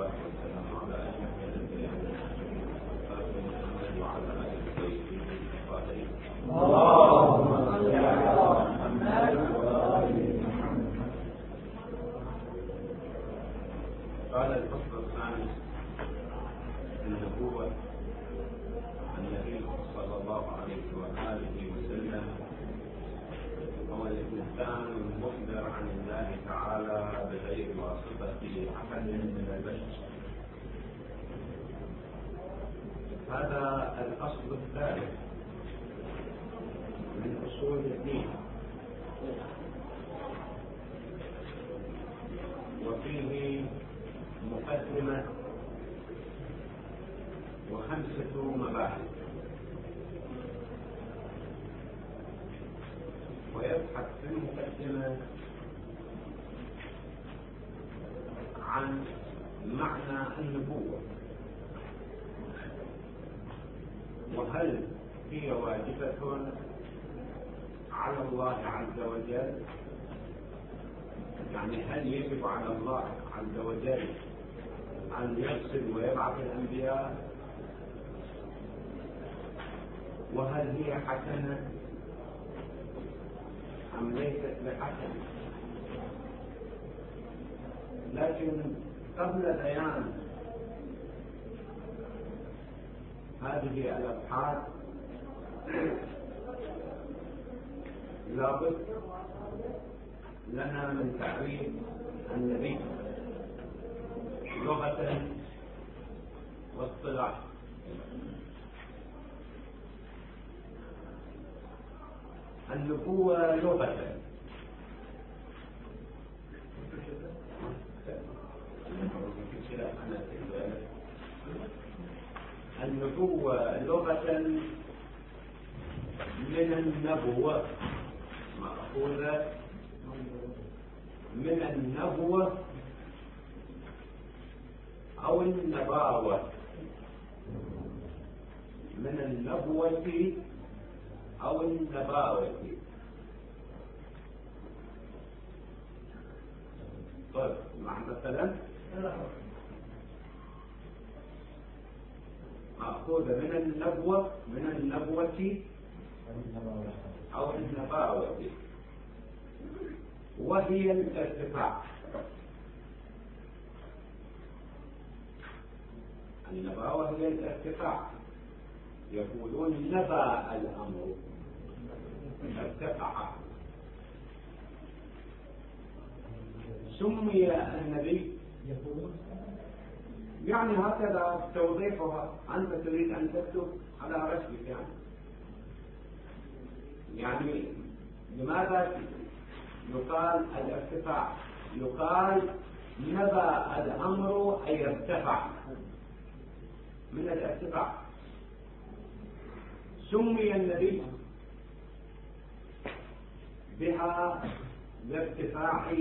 والصلاة والسلام على أشرف الأنبياء والمرسلين وعلى آله الطيبين الطاهرين. اللهم صل على محمد وآل محمد. قال الفصل الثاني: النبوة. النبي صلى الله عليه وآله وسلم هو الإنسان المخبر عن الله تعالى بغير واسطة أحد من البشر. هذا الأصل الثالث من أصول الدين، وفيه مقدمة و5 مباحث، ويبحث في المقدمة عن معنى النبوة، وهل هي واجبة على الله عز وجل، يعني هل يجب على الله عز وجل أن يرسل ويبعث الأنبياء، وهل هي حسنة أم ليست بحسنة. لكن قبل بيان هذه الأبحاث لابد لنا من تعريف النبي لغة واصطلاحا. النبوة لغة من النبوة، مأخوذة من النبوة أو النباوة، من النبوة أو النباوة. طيب، مع مثلا مأخوذة من النبوة أو النباوة، وهي الارتفاع. النباوة هي الارتفاع، يقولون نبأ الأمر، ارتفع. سمي النبي، يعني هكذا توظيفها. أنت تريد أن تكتب على رسمك، يعني لماذا يقال الارتفاع؟ يقال نبأ الأمر أي ارتفع، من الارتفاع. سمي النبي بها لارتفاع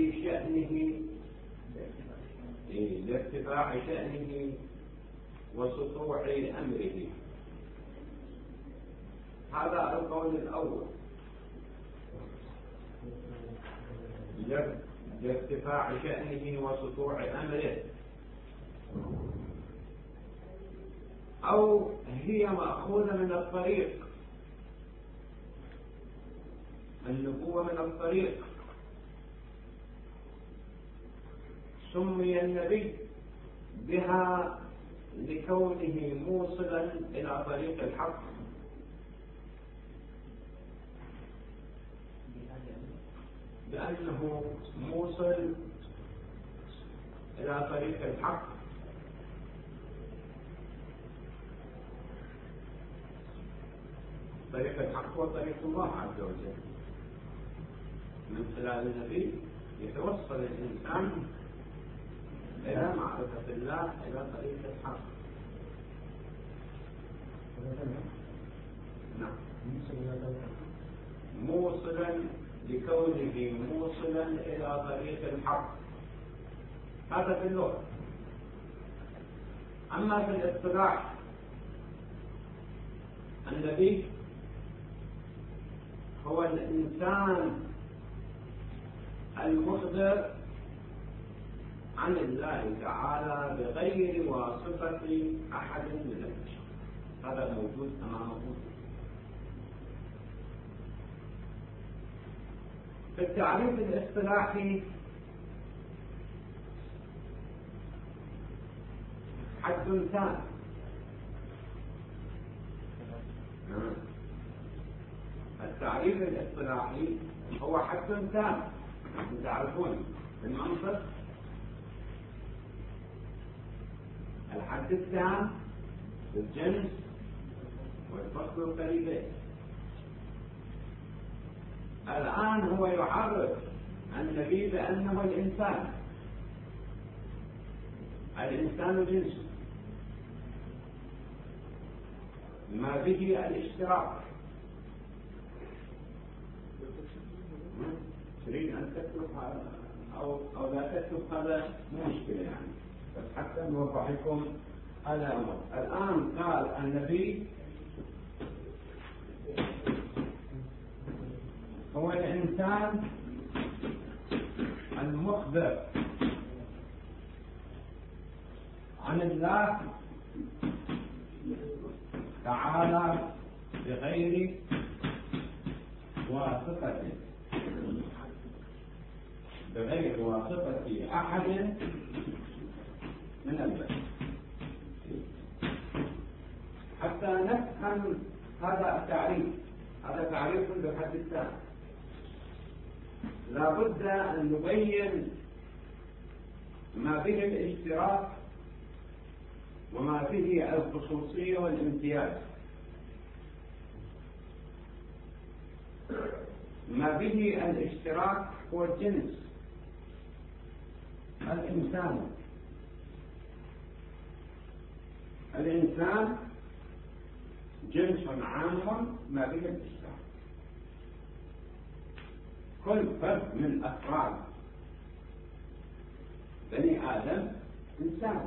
شأنه وسطوع أمره. هذا القول الأول، لارتفاع شأنه وسطوع أمره. أو هي مأخوذة من الطريق، النبوة من الطريق. سمي النبي بها لكونه موصلا إلى طريق الحق، لأنه موصل إلى طريق الحق. طريق الحق هو طريق الله عز وجل. من خلال النبي يتوصل الإنسان إلى معرفة الله، إلى طريق الحق. نعم، موصلا لكونه موصلا إلى طريق الحق، هذا في اللغة. أما في الاصطلاح، النبي هو الإنسان المخبر عن الله تعالى بغير واسطة أحد من البشر. هذا موجود أمامكم. في التعريف الاصطلاحي حد ثاني. التعريف الاصطلاحي هو حد ثاني. تعرفون المنطق الحد التام بالجنس والفصل القريبين. الآن هو يعرف النبي بأنه الإنسان جنس ما به الاشتراك. تريد أن تكتب أو لا تكتب هذا مو مشكلة يعني، بس حتى نوضح لكم هذا الأمر. الآن قال النبي هو الإنسان المخبر عن الله تعالى بغير واسطة أحد من البشر. حتى نفهم هذا التعريف، هذا تعريف بحد الثاني. لا بد أن نبين ما به الاشتراك وما به الخصوصية والامتياز. ما به الاشتراك هو الجنس، الإنسان جنس عام ما به الاشتراك. كل فرد من أفراد بني آدم إنسان،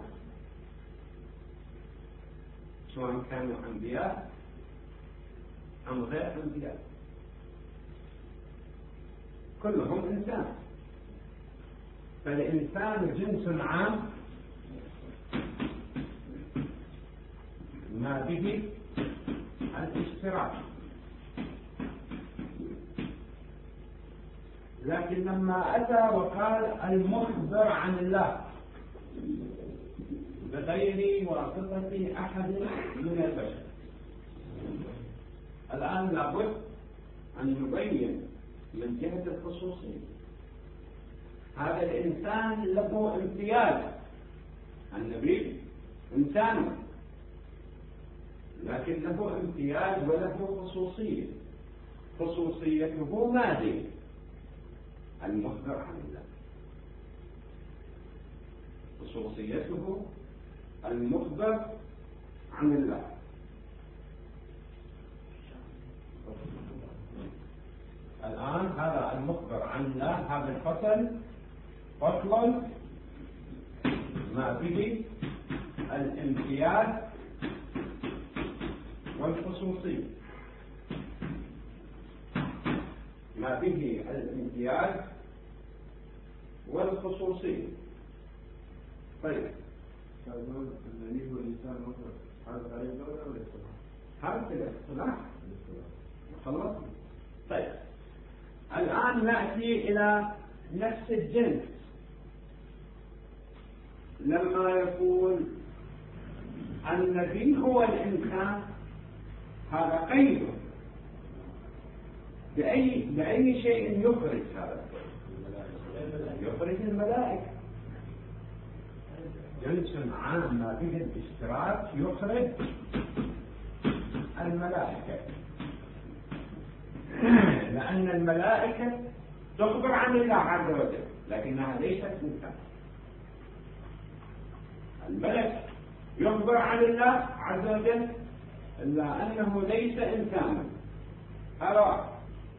سواء كانوا أنبياء أم غير أنبياء، كلهم إنسان. فالإنسان جنس عام ما به الاشتراك. لكن لما أتى وقال المخبر عن الله بغير واسطة أحد من البشر، الآن لابد أن نبين من جهة الخصوصية. هذا الإنسان له امتياز، النبي إنسان لكن له امتياز وله خصوصية. خصوصيته ماذا؟ المخبر عن الله. خصوصيته المخبر عن الله. الآن هذا المخبر عن الله، هذا الفصل فصل ما به الامتياز والخصوصية. ما به الامتياز والخصوصية. طيب الذي هو الإنسان مخبر، هذا تعريف دولة ولا اصطلاح؟ هذا الاصطلاح خلصنا. طيب الآن نأتي إلى نفس الجنس. لما يقول النبي هو الإنسان، هذا قيد بأي شيء يخرج هذا؟ يخرج الملائكة. جنس عام ما به الاشتراك يخرج الملائكة، لأن الملائكة تخبر عن الله عز وجل لكنها ليست إنسان. الملك يخبر عن الله عز وجل إلا أنه ليس إنسانا. هذا واحد.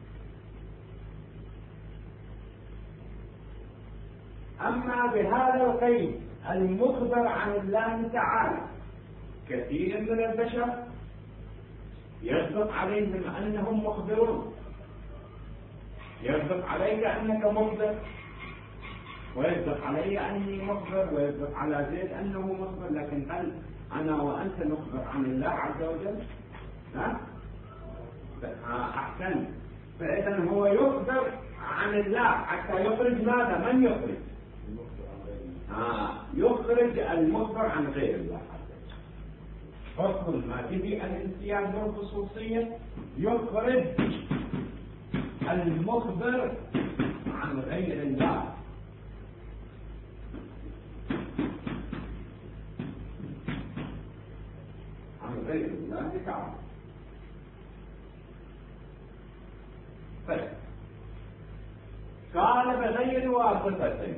أما بهذا القيد المخبر عن الله تعالى، كثير من البشر يصدق عليهم أنهم مخبرون. يصدق عليك أنك مخبر، ويصدق علي أني مخبر، ويصدق على زيد أنه مخبر، لكن هل أنا وأنت نخبر عن الله عز وجل؟ ها؟ أحسن. فإذا هو يخبر عن الله حتى يخرج ماذا؟ من يخرج؟ يخرج المخبر عن غير الله. فصل ما تبي الامتياز والخصوصية، يخرج المخبر عن غير الله. عن غير الله تعالى. طيب قال بغير واسطة،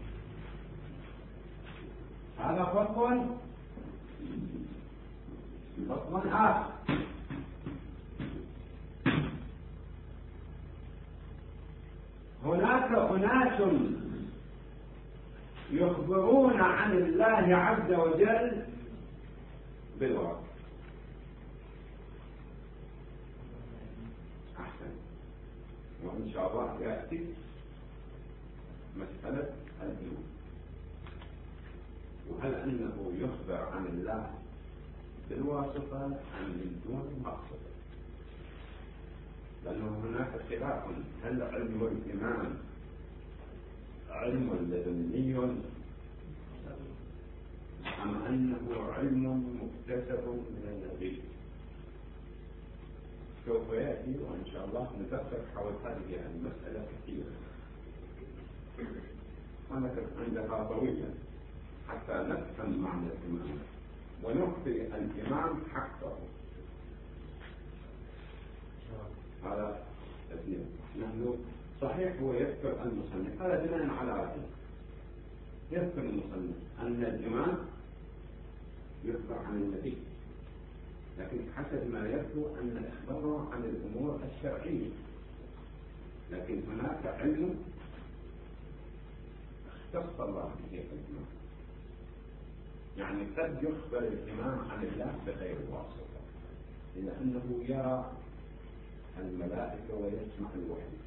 هذا فصل آخر. هناك أناس يخبرون عن الله عز وجل بالواسطة. أحسن. وإن شاء الله يأتي مسألة الإيمان، وهل أنه يخبر عن الله بالواسطة أم من دون المقصد؟ لأنه هناك خلاف، هل علم الإمام علم لدني أم أنه علم مكتسب من النبي؟ سوف يأتي وإن شاء الله نفكر حول هذه المسألة كثيرا، ونقف عندها طويلا حتى نفهم معنى الإمام ونعطي الإمام حقه. هذا اثنين. نحن صحيح هو يذكر المصنف، هذا بناء على رأيه، يذكر المصنف أن الإمام يخبر عن النبي، لكن حسب ما يبدو أن إخباره عن الأمور الشرعية، لكن هناك علم اختص الله به الإمام. يعني قد يخبر الإمام عن الله بغير واسطة، لأنه يرى الملائكة ويسمع الوحي.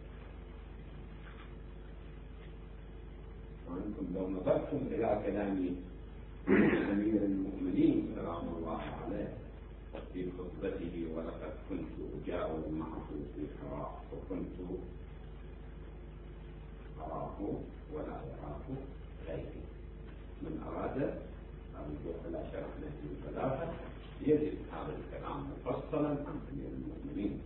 وأنتم لو نظرتم إلى كلام أمير المؤمنين سلام الله عليه في خطبته: ولقد كنت أجاور معه في حراء وكنت أراه ولا يراه غيري. من أراد الرجوع إلى شرح نهج الثلاثة يجد هذا الكلام مفصلا عن أمير المؤمنين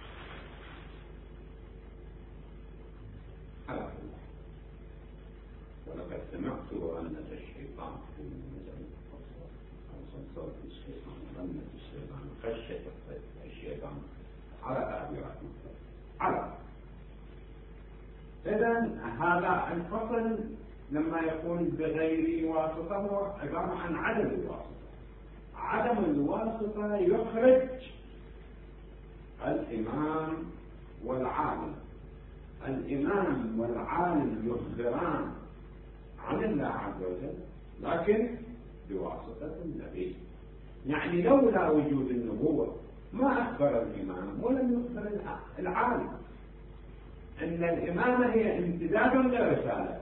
على الله. ولقد سمعت رنة الشيطان في نزل صوت الشيطان، رنة الشيطان، خشية الشيطان على تعبيرات على. إذن هذا الفصل لما يقول بغير واسطة هو عبارة عن عدم الواسطة. عدم الواسطة يخرج الإمام والعالم. الإمام والعالم يخبران عن الله عز وجل لكن بواسطة النبي. يعني لولا وجود النبوة ما أخبر الإمام ولم يخبر العالم. إن الإمامة هي امتداد للرسالة،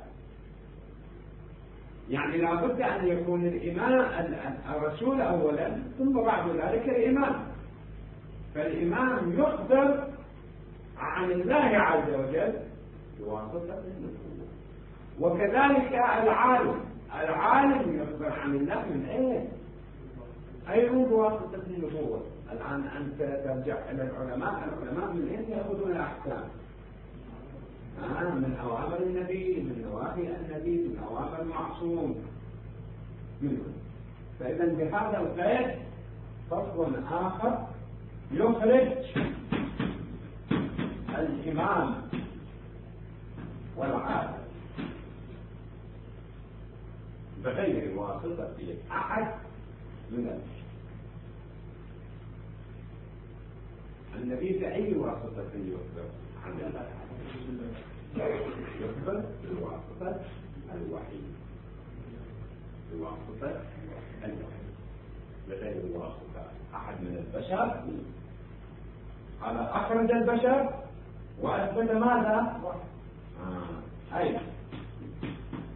يعني لابد أن يكون الإمام الرسول أولا ثم بعد ذلك الإمام. فالإمام يخبر عن الله عز وجل بواسطة النبوة، وكذلك العالم يخبر عن الله من أين؟ أيضا بواسطة النبوة. الآن أنت ترجع إلى العلماء من أين يأخذون الأحكام؟ من أوامر النبي، من نواهي النبي، من أوامر المعصوم منه. فإذا بهذا القيد فصل آخر يخرج الإمام والعالم بغير واسطة أحد من البشر. النبي بأي واسطة يخبر عن الله؟ يخبر بواسطة الوحي، بواسطة الوحي بغير واسطة أحد من البشر. هذا أخرج البشر وأثبت ماذا؟ أي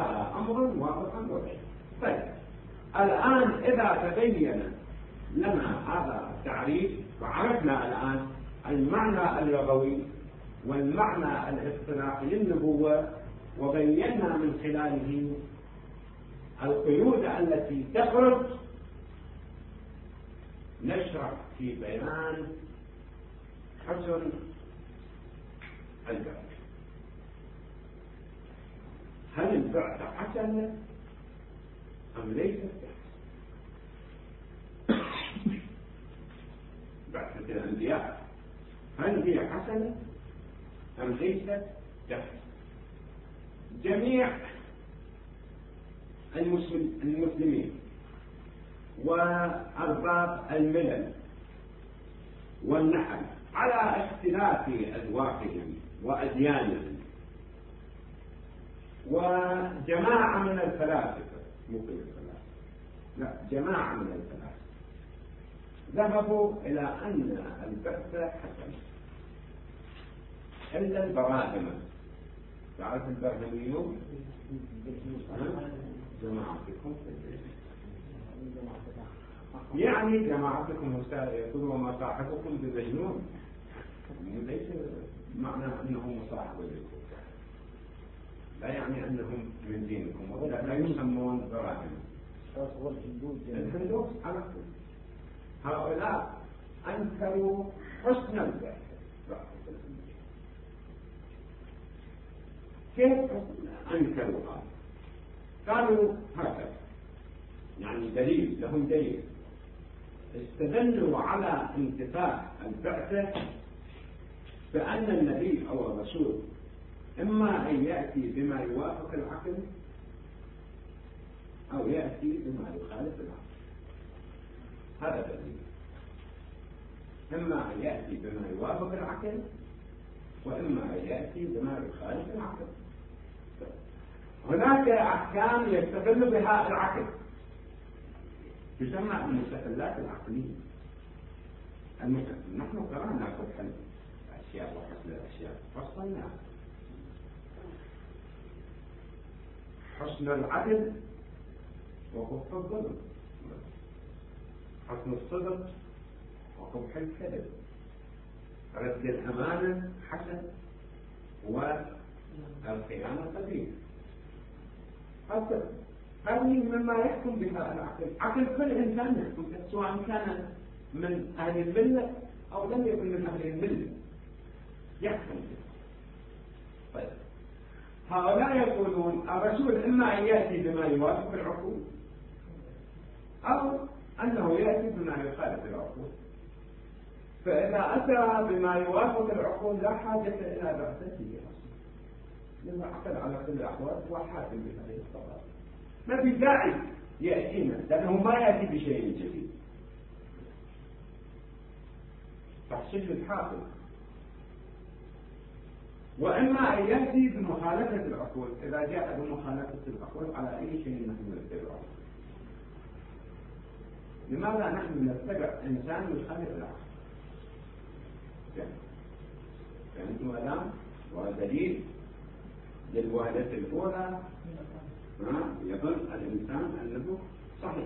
هذا أمر واضح وبين. طيب الآن إذا تبين لنا هذا التعريف وعرفنا الآن المعنى اللغوي والمعنى الاصطلاحي للنبوة وبينا من خلاله القيود التي تخرج، نشرح في بيان حسن البعث. هل البعث حسنة أم ليست؟ بعثة الأنبياء هل هي حسنة أم ليست حسنة؟ جميع المسلمين وأرباب الملل والنحل على اختلاف أذواقهم وأديانهم، وجماعة من الفلاسفة، مو كل الفلاسفة، لا جماعة من الفلاسفة ذهبوا إلى أن البعث حسن إلا البراهمة. تعرف البراهميون؟ جماعتكم يعني جماعتكم يقولون وما صاحبكم بمجنون، ليس معنى أنهم مصاحبة لكم، لا يعني أنهم من دينكم، ولا لا يسمون براهمة. الهندوس على كل هؤلاء أنكروا حسن البعث. كيف أنكروا هذا؟ قالوا هكذا، يعني دليل لهم دليل، استدلوا على انتفاء البعثة بأن النبي أو الرسول إما أن يأتي بما يوافق العقل أو يأتي بما يخالف العقل. هذا دليل، إما أن يأتي بما يوافق العقل وإما أن يأتي بما يخالف العقل. هناك أحكام يستدل بها العقل تسمى المستدلات العقلية. نحن قرأنا فتح الأشياء وحسن الأشياء فصلنا. حسن العدل وقبح الظلم، حسن الصدق وقبح الكذب، رد الأمانة حسن والخيانة قبيح. هذه مما يحكم بها العقل. عقل كل إنسان يحكم بها، سواء كان من أهل الملة أو لم يكن من أهل الملة يحكم بها. طيب هؤلاء يقولون الرسول إما أن يأتي بما يوافق العقول أو أنه يأتي بما يخالف العقول. فإذا أتى بما يوافق العقول لا حاجة إلى بعثته أصلا، لأنه عقل على كل الأحوال وحاكم بهذه القضايا، ما في داعي يأتينا لأنه ما يأتي بشيء جديد. تحصيل الحاكم، وإما أن يأتي بمخالفة العقول. إذا جاء بمخالفة العقول على أي شيء نحن نتبعه. لماذا نحن نتبع إنسان يخالف العقل؟ فأنتم الآن ودليل للوهلة الأولى يظن الإنسان أنه صحيح،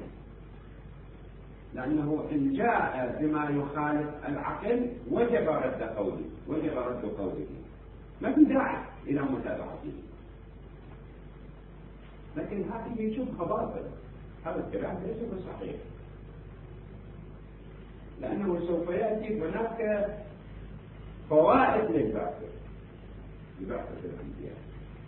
لأنه إن جاء بما يخالف العقل وجب رد قوله، ما في داعي إلى متابعته. لكن هذه شبهة باطلة، هذا الكلام ليس بصحيح، لأنه سوف يأتي هناك فوائد للبعثة الأنبياء.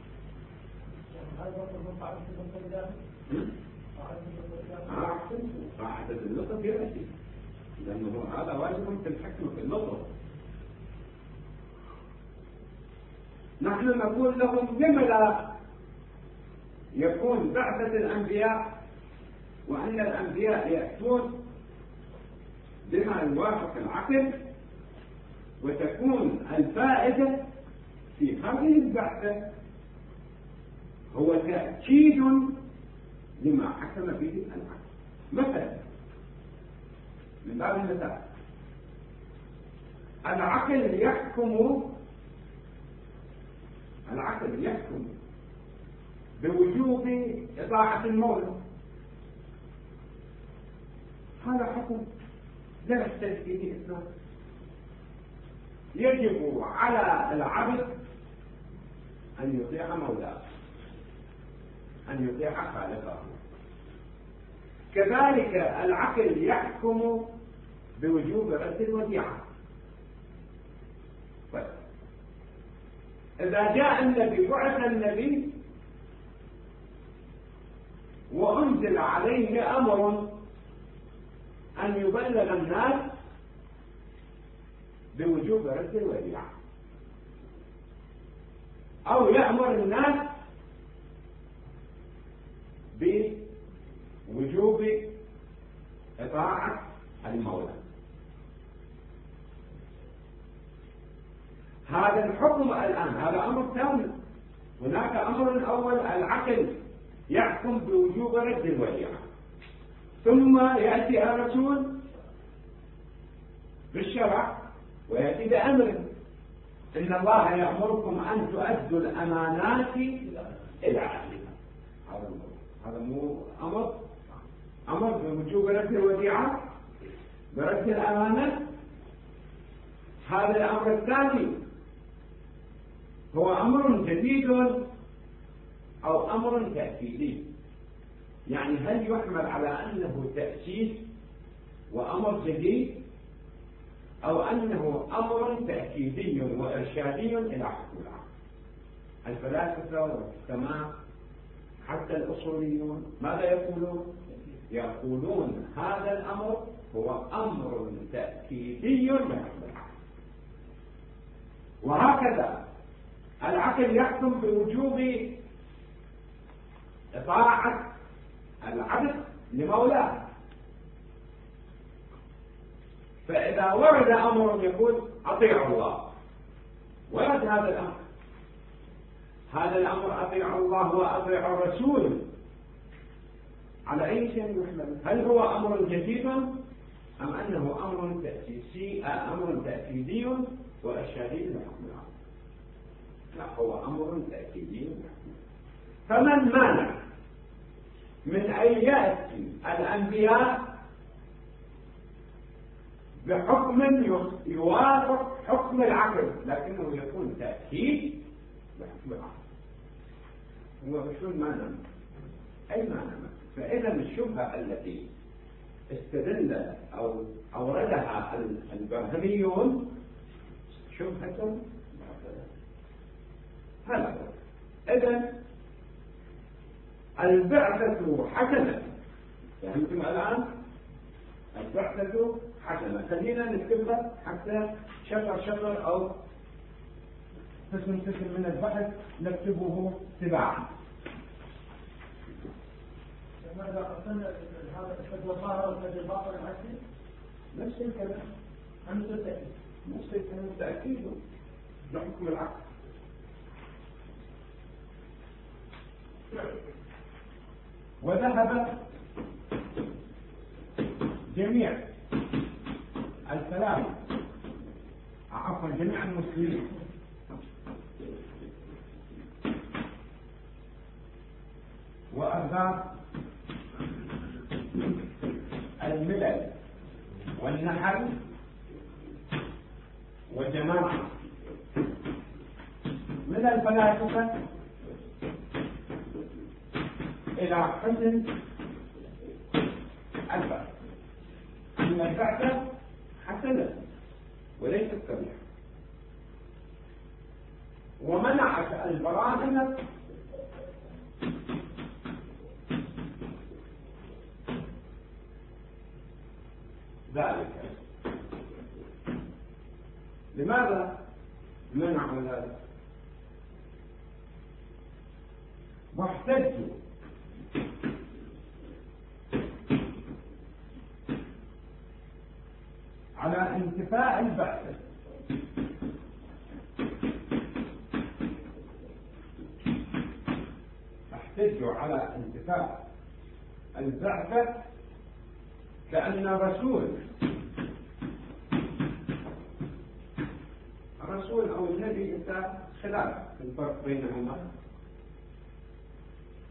قاعدة اللطف يأتي، لأنه هذا واجب في الحكمة في اللطف. نحن نقول لهم لما لا يكون بعثة الأنبياء وأن الأنبياء يأتون بما يوافق العقل، وتكون الفائدة في هذه البعثة هو تأكيد لما حكم به العقل. مثلا من باب المثال، العقل يحكم بوجوب إطاعة المولى. هذا حكم لا يختلف فيه الإسلام. يجب على العبد أن يطيع مولاه، أن يطيع خالقه. كذلك العقل يحكم بوجوب رد الوديعة. إذا جاء النبي بعث النبي وأنزل عليه أمر أن يبلغ الناس بوجوب رد الوديعة، أو يأمر الناس بوجوب إطاعة المولى، هذا الحكم الآن هذا أمر ثاني. هناك أمر أول، العقل يحكم بوجوب رد الوديعة، ثم يأتي الرسول بالشرع ويأتي بأمر إن الله يأمركم أن تؤدوا الأمانات إلى أهلها. هذا مو أمر بوجوب رد الوديعة برد الأمانة. هذا الأمر الثاني هو أمر جديد أو أمر تأكيدي. يعني هل يحمل على أنه تأكيد وأمر جديد، أو أنه أمر تأكيدي وإرشادي إلى حكم العقل؟ الفلاسفة والحكماء حتى الأصوليون ماذا يقولون؟ يقولون هذا الأمر هو أمر تأكيدي لحكم العقل. وهكذا العقل يحكم بوجوب إطاعة العبد لمولاه. فإذا ورد أمر يقول أطيعوا الله، ورد هذا الأمر أطيعوا الله وأطيعوا الرسول، على أي شيء يحمل؟ هل هو أمر جديد أم أنه أمر تأكيدي وإرشادي لحكم العقل؟ لا، هو أمر تأكيدي. فمن مانع من أن يأتي الأنبياء بحكم يوافق حكم العقل لكنه يكون تأكيد بحكم العقل؟ هو شو المعنى؟ أي معنى؟ فإذا الشبهة التي استدل أو أوردها البرهميون شبهة هذا. إذن البعثة حسنة، فهمتم الآن؟ البعثة حسنة. خلينا نكتبها حتى شطر أو قسم من البحث نكتبه تباعا. ماذا قصدنا هذا الفجر الظاهر والفجر الباطن العكسي؟ نفس الكلام، نفس الكلام تأكيد بحكم العقل. وذهب جميع السلام عفوا جميع المسلمين وأرباب الملل والنحل والجماعة من الفلاسفة إلى حسن البعث، أن البعثة حسنة وليست قبيحة. ومنعت البراهنة ذلك. لماذا منعوا ذلك؟ واحتجوا على انتفاء البعثة احتجوا على انتفاء البعثة كأن الرسول أو النبي خلاف الفرق بينهما.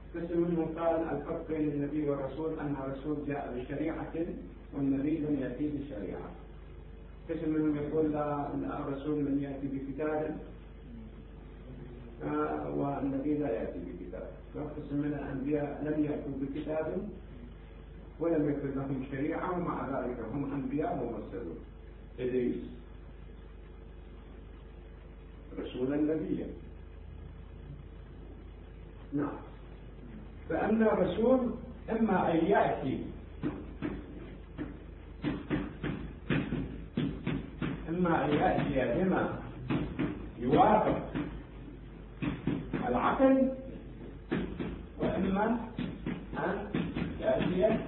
قسم منهم قال الفرق بين النبي والرسول أن الرسول جاء بشريعة والنبي لم يأتي بشريعة. قسم منهم يقول لا الرسول لم يأتي بكتاب والنبي لا يأتي بكتاب. قسم من الأنبياء لم يأتوا بكتاب ولم يكن لهم شريعة ومع ذلك هم أنبياء ومرسلون. إدريس رسولا نبيا. نعم. فأن الرسول إما أن يأتي بما يوافق العقل وإما أن يأتي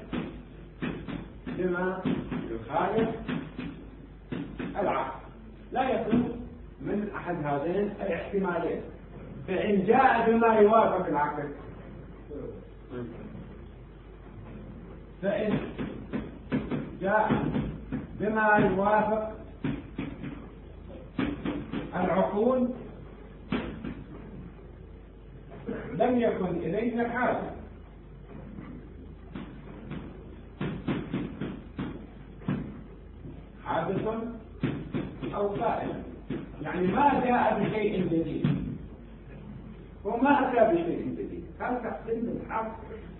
بما يخالف العقل. لا يكون من أحد هذين الاحتمالين. فإن جاء بما يوافق العقل فإن جاء بما يوافق العقول لم يكن إليه حاجة. حادث أو قائم، يعني ما جاء بشيء جديد وما أتى بشيء جديد. هذا تحسين الحق.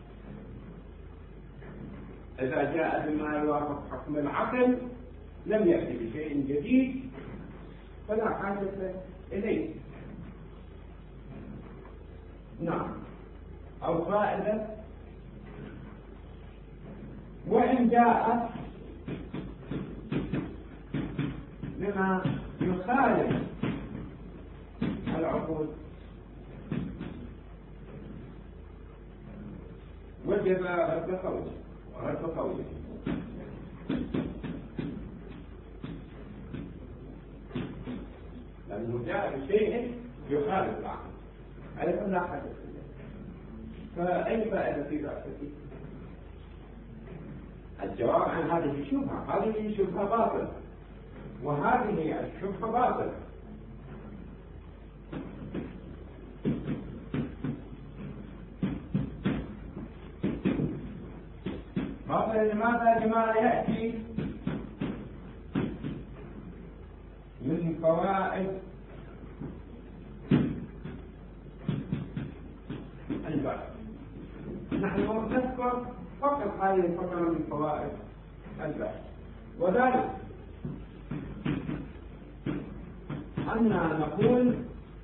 إذا جاء بما يوافق حكم العقل لم يأتي بشيء جديد فلا حاجة إليه. نعم. أو فائدة. وإن جاء بما يخالف العقول وجب رد قوله. لأنه جاء بشيء يخالف العقل أيضا لا حاجة إليه. فأي فائدة في ذلك؟ الجواب عن هذه الشبهة. هذه شبهة باطلة وهذه الشبهة باطلة. باطلة لماذا؟ لما يأتي من فوائد البحث. نحن نذكر فقط هذه الفقرة من فوائد البحث، وذلك أننا نقول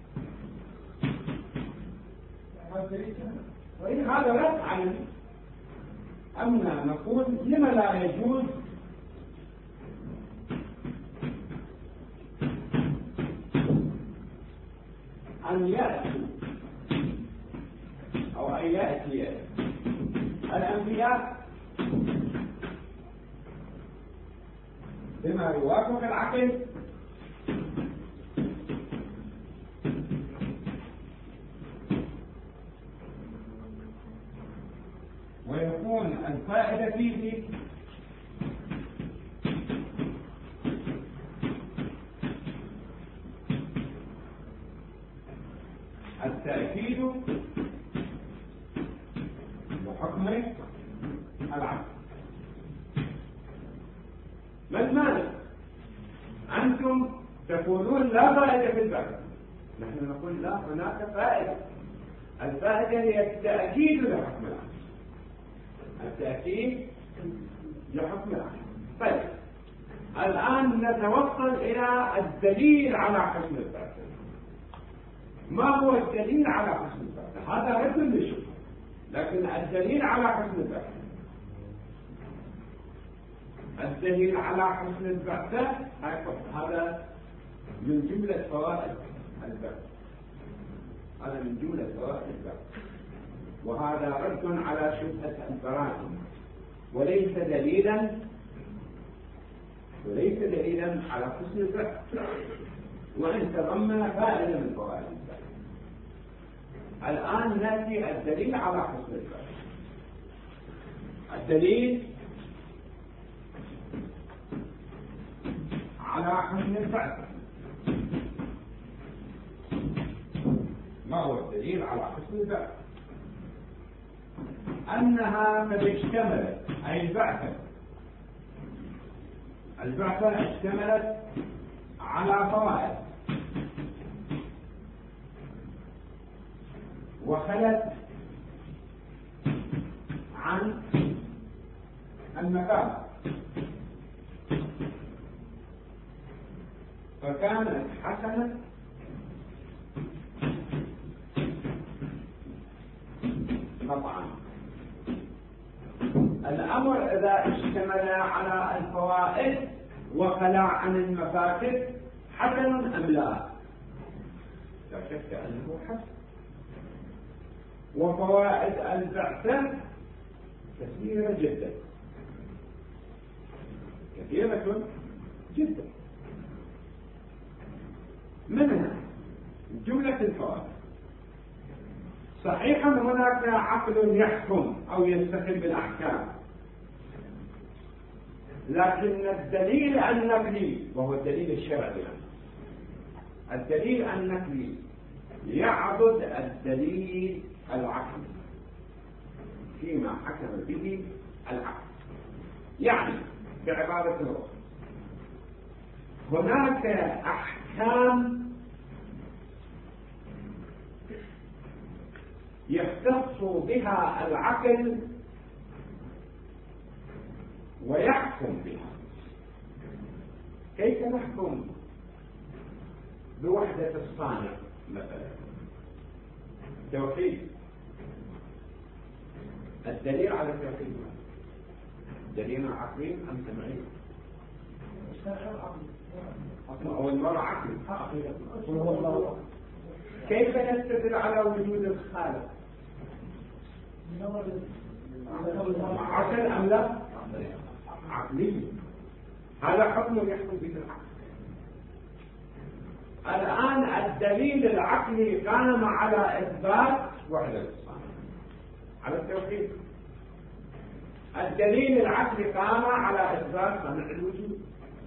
هذا رد على أننا نقول لما لا يجوز أن يأتي أو أن يأتي الأنبياء بما يوافق العقل ويكون الفائدة فيه التأكيد بحكم العقل. ما المانع؟ أنتم تقولون لا فائدة في البحث، نحن نقول لا، هناك فائدة. الفائدة هي التأكيد لحكم العقل. التأكيد لحكم العقل. طيب الآن نتوصل إلى الدليل على حسن البحث. ما هو الدليل على حسن البحث؟ هذا رد للشبهة، لكن الدليل على حسن البحث، الدليل على حسن البحث هذا من جملة فوائد البحث. هذا من جملة فوائد البحث، وهذا رد على شبهة البراءة وليس دليلا على حسن البحث، وإن تضمن فائدة من فوائد البحث. الآن نأتي الدليل على حسن البحث. الدليل على حسن البحث. ما هو الدليل على حسن البحث؟ أنها قد اشتملت، أي البعثة اشتملت على فوائد وخلت عن المكان، فكانت حسنة قطعا. الأمر إذا اشتمل على الفوائد وخلى عن المفاسد حسن أم لا؟ لا شك أنه حسن. وفوائد البعثة كثيرة جدا، كثيرة جدا، منها جملة الفوائد. صحيحا هناك عقل يحكم أو يستقل بالأحكام، لكن الدليل النقلي وهو الدليل الشرعي، الدليل النقلي يعضد الدليل العقلي فيما حكم به العقل. يعني بعبارة أخرى، هناك أحكام يختص بها العقل ويحكم بها. كيف نحكم بوحدة الصانع مثلا؟ توحيد، الدليل على التوحيد دليل عقلي أم سمعي؟ أو المرء عقلي. كيف نستدل على وجود الخالق؟ عقل أم لا؟ عقلي. هذا حكم يحكم به العقل. الآن الدليل العقلي قام على إثبات وحدة الصانع على التوحيد. الدليل العقلي قام على إثبات صنع الوجود.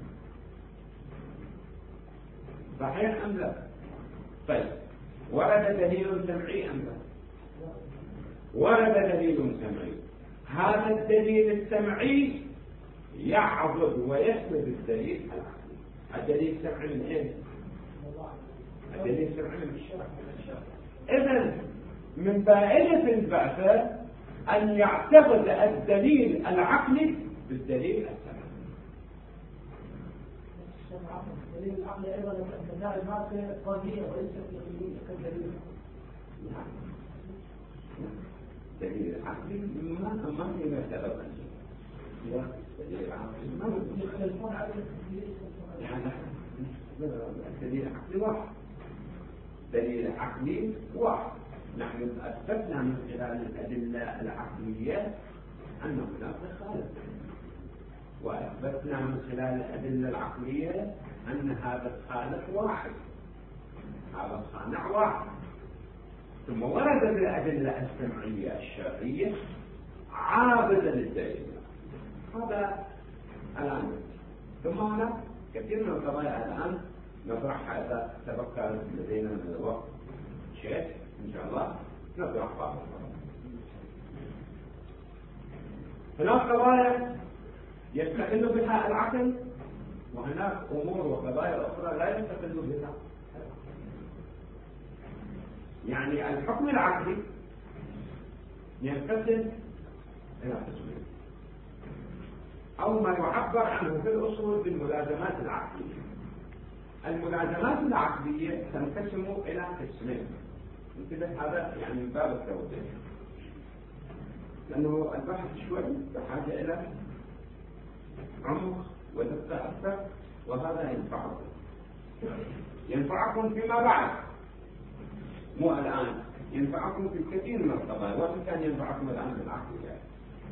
صحيح أم لا؟ طيب، ورد دليل سمعي أم لا؟ ورد دليل سمعي. هذا الدليل السمعي يعضد ويسند الدليل العقلي. الدليل السمعي من أين؟ الدليل السمعي من الشرع. إذن من فائدة البعثة أن يعتقد الدليل العقلي بالدليل السمعي. الدليل العقلي أيضا تدعي المعرفة قانونية وليس كالدليل. الدليل العقلي ما هي مسألة الدليل العقلي ما يختلفون على يعني الدليل العقلي واحد. دليل عقلي واحد. نحن أثبتنا من خلال الأدلة العقلية أن هناك خالق، وأثبتنا من خلال الأدلة العقلية أن هذا الخالق واحد، هذا الصانع واحد. ثم ورد بالأدلة السمعية الشرعية عابدا للدليل. هذا الآن. ثم هناك كثير من القضايا الآن نطرحها إذا تبقى لدينا من الوقت شيء إن شاء الله نطرح بعض القضايا. هناك قضايا يستقل بها العقل، وهناك أمور وقضايا أخرى لا يستقل بها. يعني الحكم العقلي ينقسم إلى قسمين، أو ما يعبر عنه في الأصول بالملازمات العقلية. الملازمات العقلية تنقسم إلى قسمين. انتبه، هذا يعني من باب التوضيح، لأنه البحث شوي بحاجة إلى عمق ودقة أكثر، وهذا ينفعكم فيما بعد، مو الآن. ينفعكم في الكثير من القضايا، وإن كان ينفعكم الآن بالعقلية.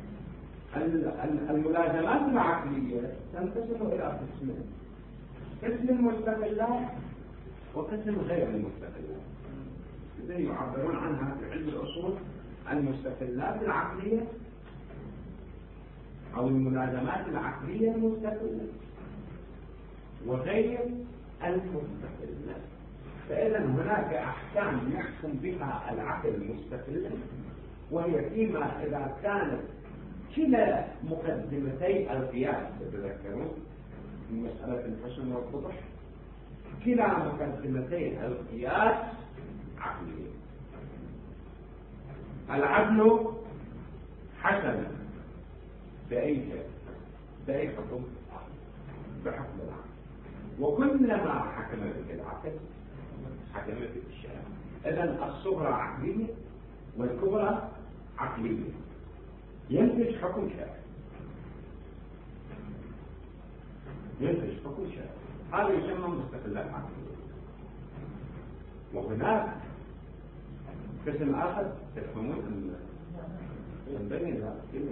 الملازمات العقلية تنقسم إلى قسمين: قسم المستقلات وقسم غير المستقلات. إذا يعبرون عنها في علم الأصول المستقلات العقلية أو الملازمات العقلية المستقلة وغير المستقلة. فإذا هناك أحكام يحكم بها العقل المستقل، وهي فيما إذا كانت كلا مقدمتي القياس، تتذكرون من مسألة الحسن والقبح، كلا مقدمتي القياس عقلية. العدل حسن بأي شيء، بأي حكم؟ بحكم العقل. وكلما حكم به العقل حكم به الشرع. إذن الصغرى عقلية والكبرى عقلية، ينتج حكم شرعي، ينتج حكم شرعي. هذا يسمى مستقلات عقلية. وهناك قسم آخر تفهمون بين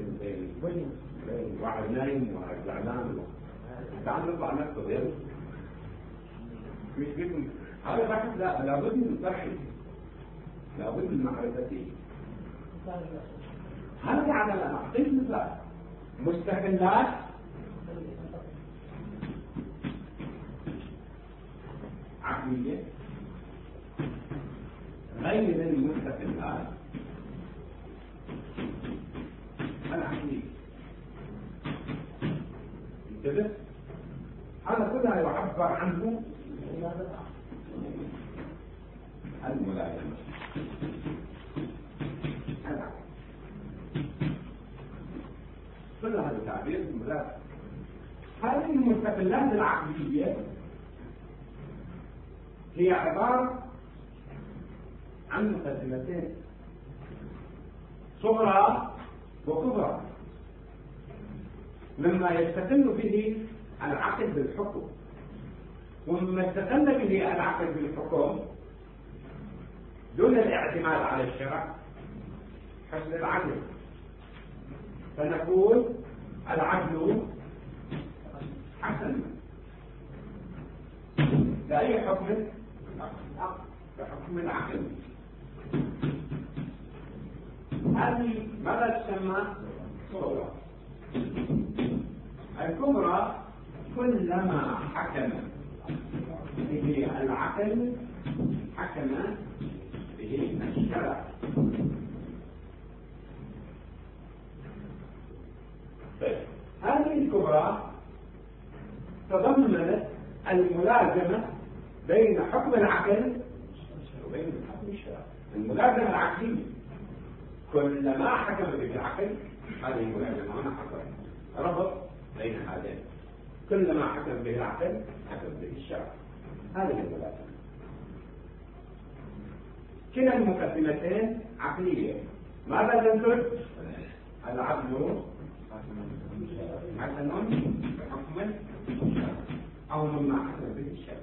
واحد نايم وواحد زعلان تعال نطلع نكتب يلا مش بيكم هذا بحث. لا لابد من البحث، لابد من معرفته. هذا على أعطيك مثال مستقلات عقلية غير المستقلات العقلية. انتبه، هذا كلها يعبر عنه الملازمة. كل هذا تعبير الملازمة. هذه المستقلات العقلية هي عبارة عن مقدمتين صغرى وكبرى، مما يستقل به العقل بالحكم، ومما استقل به العقل بالحكم دون الاعتماد على الشرع حسب العدل، فنقول العدل حسن لأي حكم؟ بحكم العقل. هذه ماذا تسمى؟ صغرى. الكبرى كلما حكم به العقل حكم به الشرع. هذه الكبرى تضمنت الملازمة بين حكم العقل وبين حكم الشرع. الملازمة العقلية كلما حكم به العقل، هذه الملازمة هنا حصل ربط بين هذين، كلما حكم به العقل حكم به الشرع. هذه الملازمة. كلا المقدمتين عقلية. ماذا تنتج؟ العقل حسن بحكم أو مما حكم به الشرع.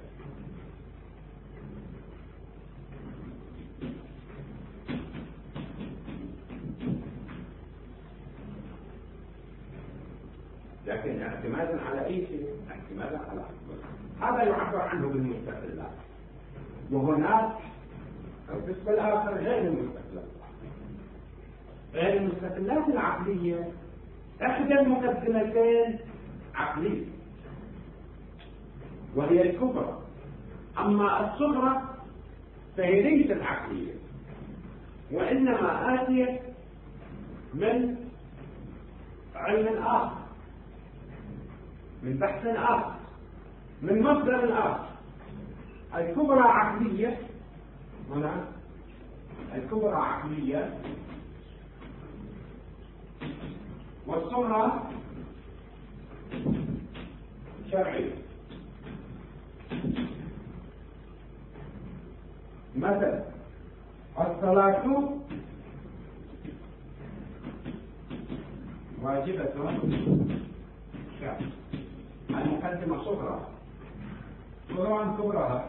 لكن اعتمادا على أي شيء؟ اعتمادا على هذا يعبر عنه بالمستقلات. وهناك القسم الآخر غير المستقلات. غير المستقلات العقلية إحدى المقدمتين عقلية وهي الكبرى، أما الصغرى فهي ليست عقلية، وإنما آتية من علم آخر، من بحث آخر، من مصدر آخر. الكبرى عقلية هنا، الكبرى عقلية والصغرى شرعية. مثلا الصلاة واجبة شرع، المقدمة صغرى، وطبعا كبرى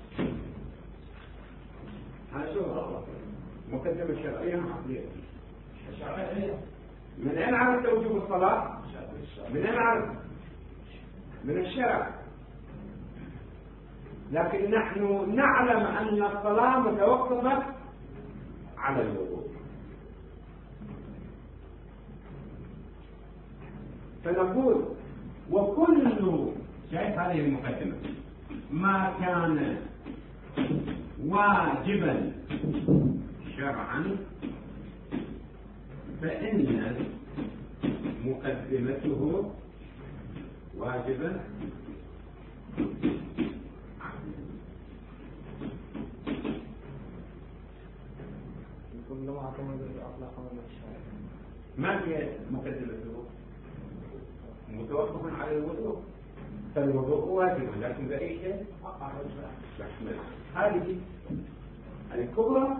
هذا صغرى، مقدمة شرعية عقلية. من أين عرفت وجوب الصلاة؟ من أين عرفت؟ من الشرع. لكن نحن نعلم أن الصلاة متوقفة على الوضوء، فنقول وكل شايف هذه المقدمة ما كان واجبا شرعا فإن مقدمته واجبة ما هي مقدمته؟ متوقف على الوضوء، فالوضوء واجب، لكن بأي شيء؟ هذه الكبرى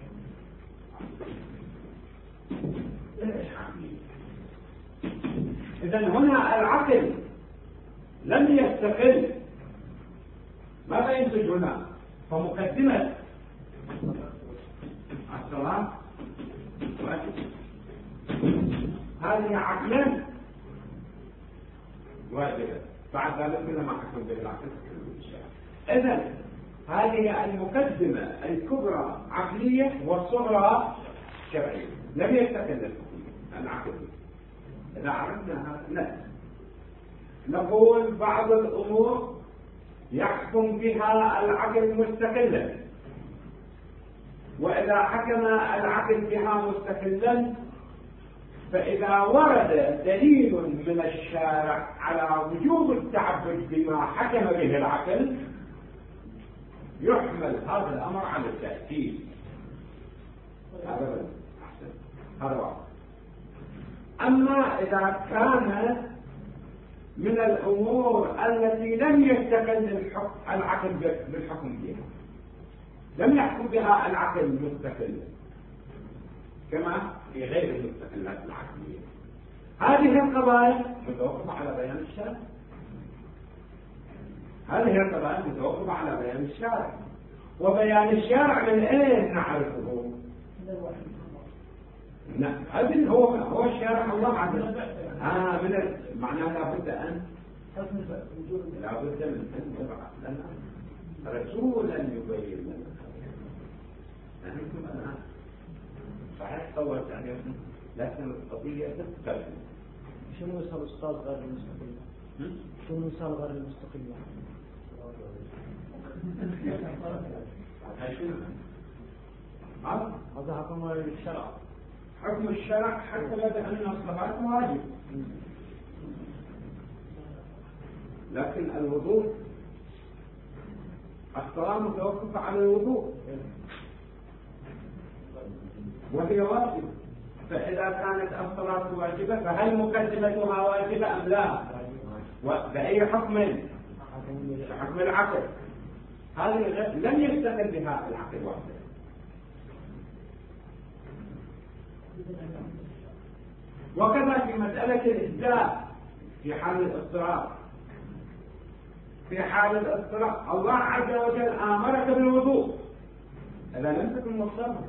إذن هنا العقل لم يستقل. ماذا ينتج هنا؟ فمقدمة الصلاة واجب، هذه عقلا واجبة، بعد ذلك كل ما حكم به العقل. إذن هذه المقدمة الكبرى عقلية والصغرى شرعية، لم يستقل العقل. إذا عرفنا هذا نقول بعض الأمور يحكم بها العقل مستقلا، وإذا حكم العقل بها مستقلا فإذا ورد دليل من الشارع على وجوب التعبد بما حكم به العقل يحمل هذا الأمر على التأكيد. هذا واحد. أما إذا كان من الأمور التي لم يستقل العقل بالحكم بها، لم يحكم بها العقل مستقلا كما في غير المستقلات العقلية، هذه القضايا متوقفة على بيان الشارع. هذه القضايا متوقفة على بيان الشارع، وبيان الشارع من أين نعرفه؟ نعم، هذا هو الشارع الله عز وجل. من معناه لابد من أن يبعث لنا رسولا يبين لنا. أنتم الآن صحيح طورت عليكم، لكن القضية تختلف. شنو يصير أستاذ غير المستقلة؟ شنو يصير غير المستقلة؟ هذا حكم الشرع. حكم الشرع حتى لأن الصلاة واجب، لكن الوضوء الصلاة متوقفة على الوضوء وهي واجبة، فإذا كانت الصلاة واجبة فهل مقدمتها واجبة أم لا؟ بأي حكم؟ حكم العقل. هذه لم يستقل بها العقل وحده. وكذا في مسألة الإجزاء في حال الاضطراب. في حال الاضطراب الله عز وجل آمرك بالوضوء إذا لم تكن مضطرا،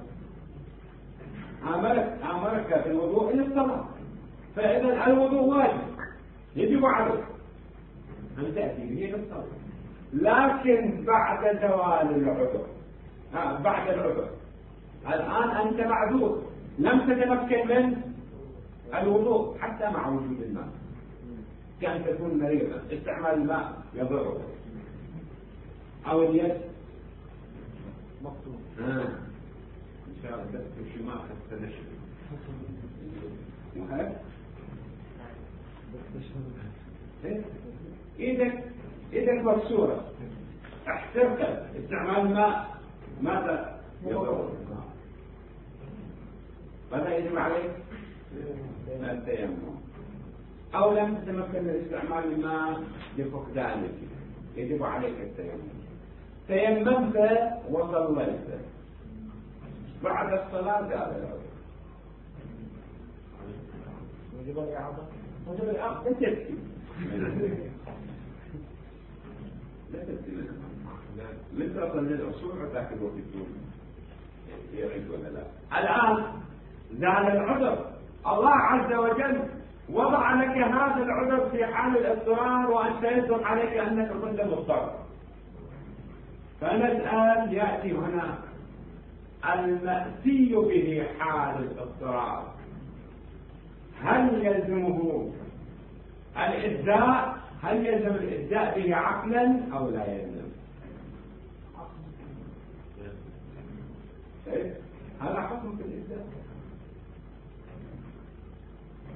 آمرك بالوضوء للصلاة، فإذا الوضوء واجب يجب عليك أن تأتي به للصلاة، لكن بعد زوال العذر، بعد العذر. الآن أنت معذور، لم تتمكن من الوضوء حتى مع وجود الماء، كأن تكون مريضا استعمال الماء يضره، أو اليد مقطوع. إن شاء الله تمشي ما تستنشق. إيدك مكسورة، احترقت، استعمال الماء ماذا يضره؟ ماذا يجب عليك؟ التيمم. أو لم تتمكن من استعمال الماء لفقدانك يجب عليك التيمم. تيممت وصليت بعد الصلاة زال العذر، وجب الإعادة. وجب الإعادة. لا تبكي من تصل للأصول وتأكد وقت الدول يعيد ولا لا. الآن زال العذر، الله عز وجل وضع لك هذا العذر في حال الاضطرار وأنت يصدق عليك أنك كنت مضطر. فالآن يأتي هنا المأتي به حال الاضطرار، هل يلزمه الإجزاء؟ هل يلزم الإجزاء به عقلا أو لا يلزم؟ هذا حكم في الإجزاء.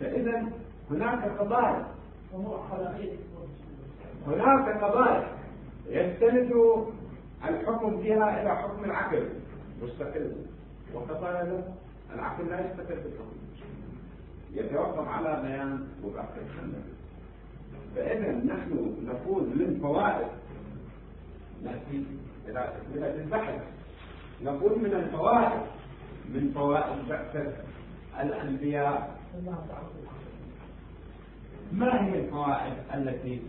فإذا هناك قضايا أمور أخلاقية. هناك قضايا يستند الحكم فيها إلى حكم العقل مستقل، وقضايا له العقل لا يستقل بالحكم، يتوقف على بيان وبحث الخلق. فإذا نحن نقول للفوائد، نأتي إلى البحث، نقول من الفوائد، من فوائد بعثة الأنبياء، ما هي الفوائد التي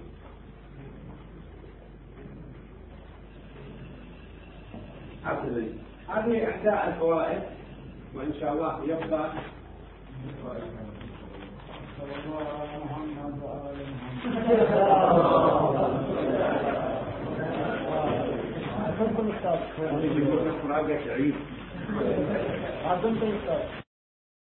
هذه إحدى الفوائد، وإن شاء الله يبقى أحسنتم أستاذ.